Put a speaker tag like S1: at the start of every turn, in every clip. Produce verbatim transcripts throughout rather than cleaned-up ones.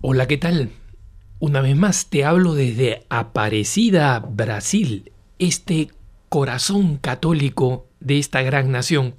S1: Hola, ¿qué tal? Una vez más te hablo desde Aparecida, Brasil, este corazón católico de esta gran nación.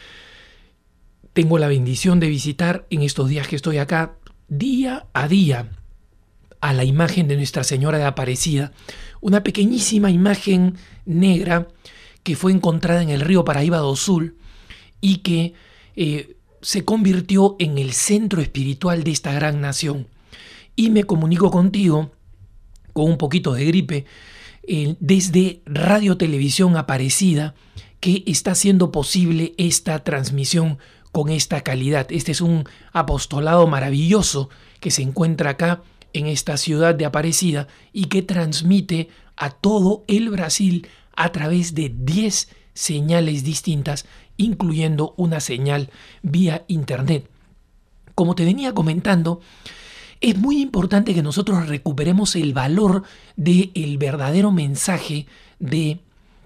S1: Tengo la bendición de visitar en estos días que estoy acá, día a día, a la imagen de Nuestra Señora de Aparecida, una pequeñísima imagen negra que fue encontrada en el río Paraíba do Sul y que eh, se convirtió en el centro espiritual de esta gran nación. Y me comunico contigo con un poquito de gripe eh, desde Radio Televisión Aparecida, que está haciendo posible esta transmisión con esta calidad. Este es un apostolado maravilloso que se encuentra acá en esta ciudad de Aparecida y que transmite a todo el Brasil a través de diez señales distintas, incluyendo una señal vía internet. Como te venía comentando, es muy importante que nosotros recuperemos el valor del verdadero mensaje de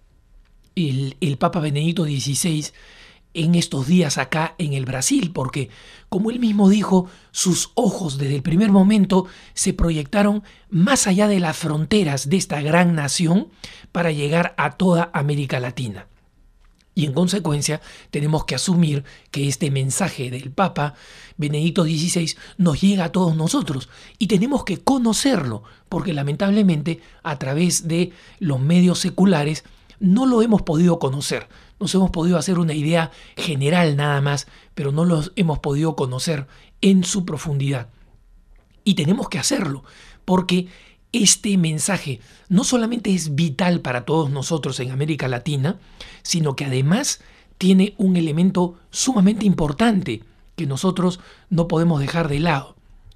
S1: el, el Papa Benedicto dieciséis en estos días acá en el Brasil, porque, como él mismo dijo, sus ojos desde el primer momento se proyectaron más allá de las fronteras de esta gran nación para llegar a toda América Latina. Y en consecuencia tenemos que asumir que este mensaje del Papa Benedicto dieciséis nos llega a todos nosotros y tenemos que conocerlo, porque lamentablemente a través de los medios seculares no lo hemos podido conocer. Nos hemos podido hacer una idea general nada más, pero no los hemos podido conocer en su profundidad. Y tenemos que hacerlo, porque este mensaje no solamente es vital para todos nosotros en América Latina, sino que además tiene un elemento sumamente importante que nosotros no podemos dejar de lado.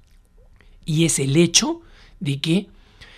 S1: Y es el hecho de que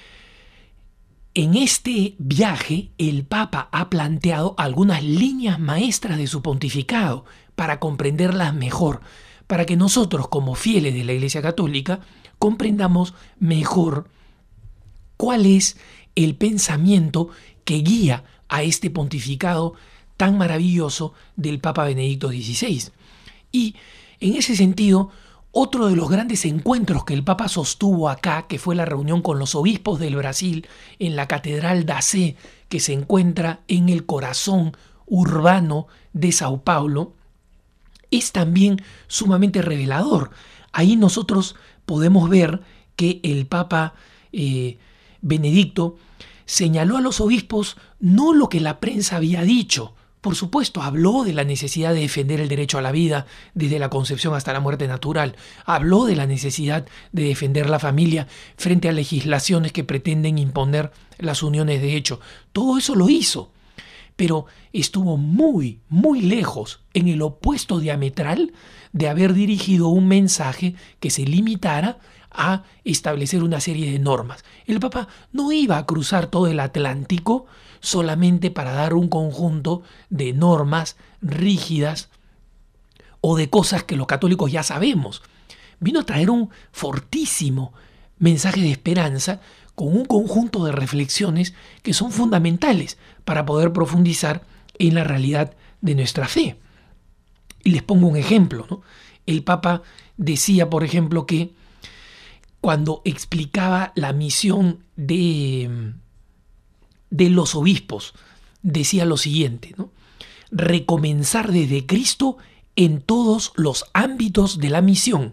S1: en este viaje el Papa ha planteado algunas líneas maestras de su pontificado para comprenderlas mejor, para que nosotros como fieles de la Iglesia Católica comprendamos mejor cuál es el pensamiento que guía a este pontificado tan maravilloso del Papa Benedicto dieciséis. Y en ese sentido, otro de los grandes encuentros que el Papa sostuvo acá, que fue la reunión con los obispos del Brasil en la Catedral da Sé, que se encuentra en el corazón urbano de Sao Paulo, es también sumamente revelador. Ahí nosotros podemos ver que el Papa eh, Benedicto señaló a los obispos no lo que la prensa había dicho. Por supuesto, habló de la necesidad de defender el derecho a la vida desde la concepción hasta la muerte natural. Habló de la necesidad de defender la familia frente a legislaciones que pretenden imponer las uniones de hecho. Todo eso lo hizo, pero estuvo muy, muy lejos, en el opuesto diametral de haber dirigido un mensaje que se limitara a establecer una serie de normas. El Papa no iba a cruzar todo el Atlántico solamente para dar un conjunto de normas rígidas o de cosas que los católicos ya sabemos. Vino a traer un fortísimo mensaje de esperanza con un conjunto de reflexiones que son fundamentales para poder profundizar en la realidad de nuestra fe. Y les pongo un ejemplo, ¿no? El Papa decía, por ejemplo, que cuando explicaba la misión de, de los obispos, decía lo siguiente, ¿no? Recomenzar desde Cristo en todos los ámbitos de la misión.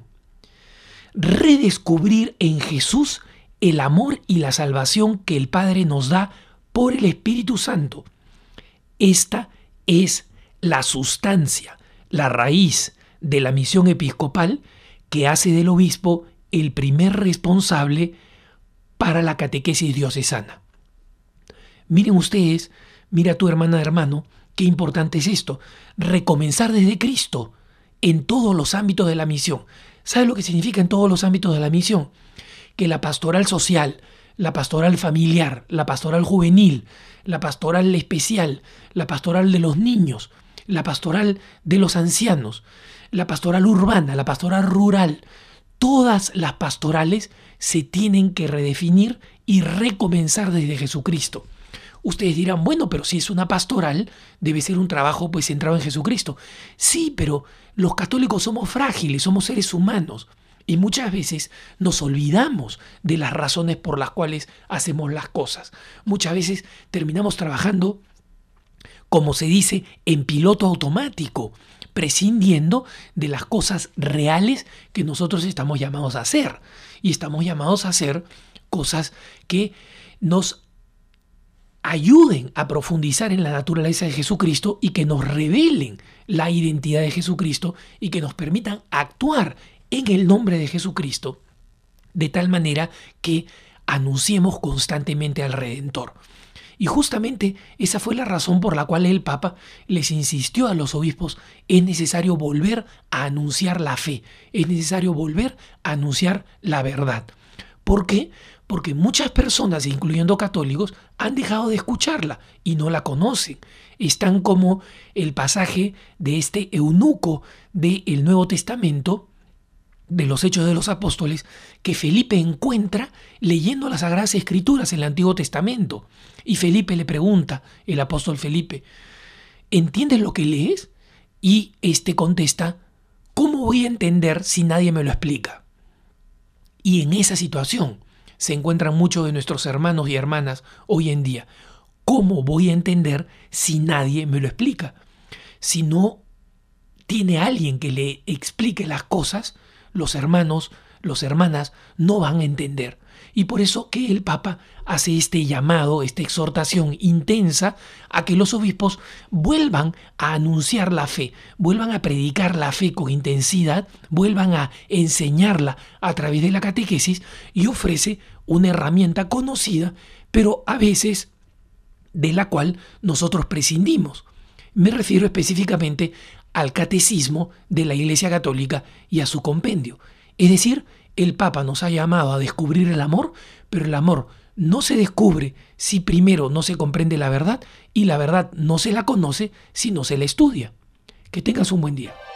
S1: Redescubrir en Jesús el amor y la salvación que el Padre nos da por el Espíritu Santo. Esta es la sustancia, la raíz de la misión episcopal que hace del obispo el primer responsable para la catequesis diocesana. Miren ustedes, mira tu hermana, hermano, qué importante es esto, recomenzar desde Cristo en todos los ámbitos de la misión. ¿Sabe lo que significa en todos los ámbitos de la misión? Que la pastoral social, la pastoral familiar, la pastoral juvenil, la pastoral especial, la pastoral de los niños, la pastoral de los ancianos, la pastoral urbana, la pastoral rural, todas las pastorales se tienen que redefinir y recomenzar desde Jesucristo. Ustedes dirán, bueno, pero si es una pastoral, debe ser un trabajo pues centrado en Jesucristo. Sí, pero los católicos somos frágiles, somos seres humanos Y muchas veces nos olvidamos de las razones por las cuales hacemos las cosas. Muchas veces terminamos trabajando, como se dice, en piloto automático, prescindiendo de las cosas reales que nosotros estamos llamados a hacer. Y estamos llamados a hacer cosas que nos ayuden a profundizar en la naturaleza de Jesucristo y que nos revelen la identidad de Jesucristo y que nos permitan actuar en el nombre de Jesucristo de tal manera que anunciemos constantemente al Redentor. Y justamente esa fue la razón por la cual el Papa les insistió a los obispos: es necesario volver a anunciar la fe, es necesario volver a anunciar la verdad. ¿Por qué? Porque muchas personas, incluyendo católicos, han dejado de escucharla y no la conocen. Están como el pasaje de este eunuco del Nuevo Testamento, de los Hechos de los Apóstoles, que Felipe encuentra leyendo las Sagradas Escrituras en el Antiguo Testamento. Y Felipe le pregunta, el apóstol Felipe, ¿entiendes lo que lees? Y este contesta, ¿cómo voy a entender si nadie me lo explica? Y en esa situación se encuentran muchos de nuestros hermanos y hermanas hoy en día. ¿Cómo voy a entender si nadie me lo explica? Si no tiene alguien que le explique las cosas, los hermanos, las hermanas no van a entender. Y por eso que el Papa hace este llamado, esta exhortación intensa a que los obispos vuelvan a anunciar la fe, vuelvan a predicar la fe con intensidad, vuelvan a enseñarla a través de la catequesis, y ofrece una herramienta conocida, pero a veces de la cual nosotros prescindimos. Me refiero específicamente al catecismo de la Iglesia Católica y a su compendio. Es decir, el Papa nos ha llamado a descubrir el amor, pero el amor no se descubre si primero no se comprende la verdad, y la verdad no se la conoce si no se la estudia. Que tengas un buen día.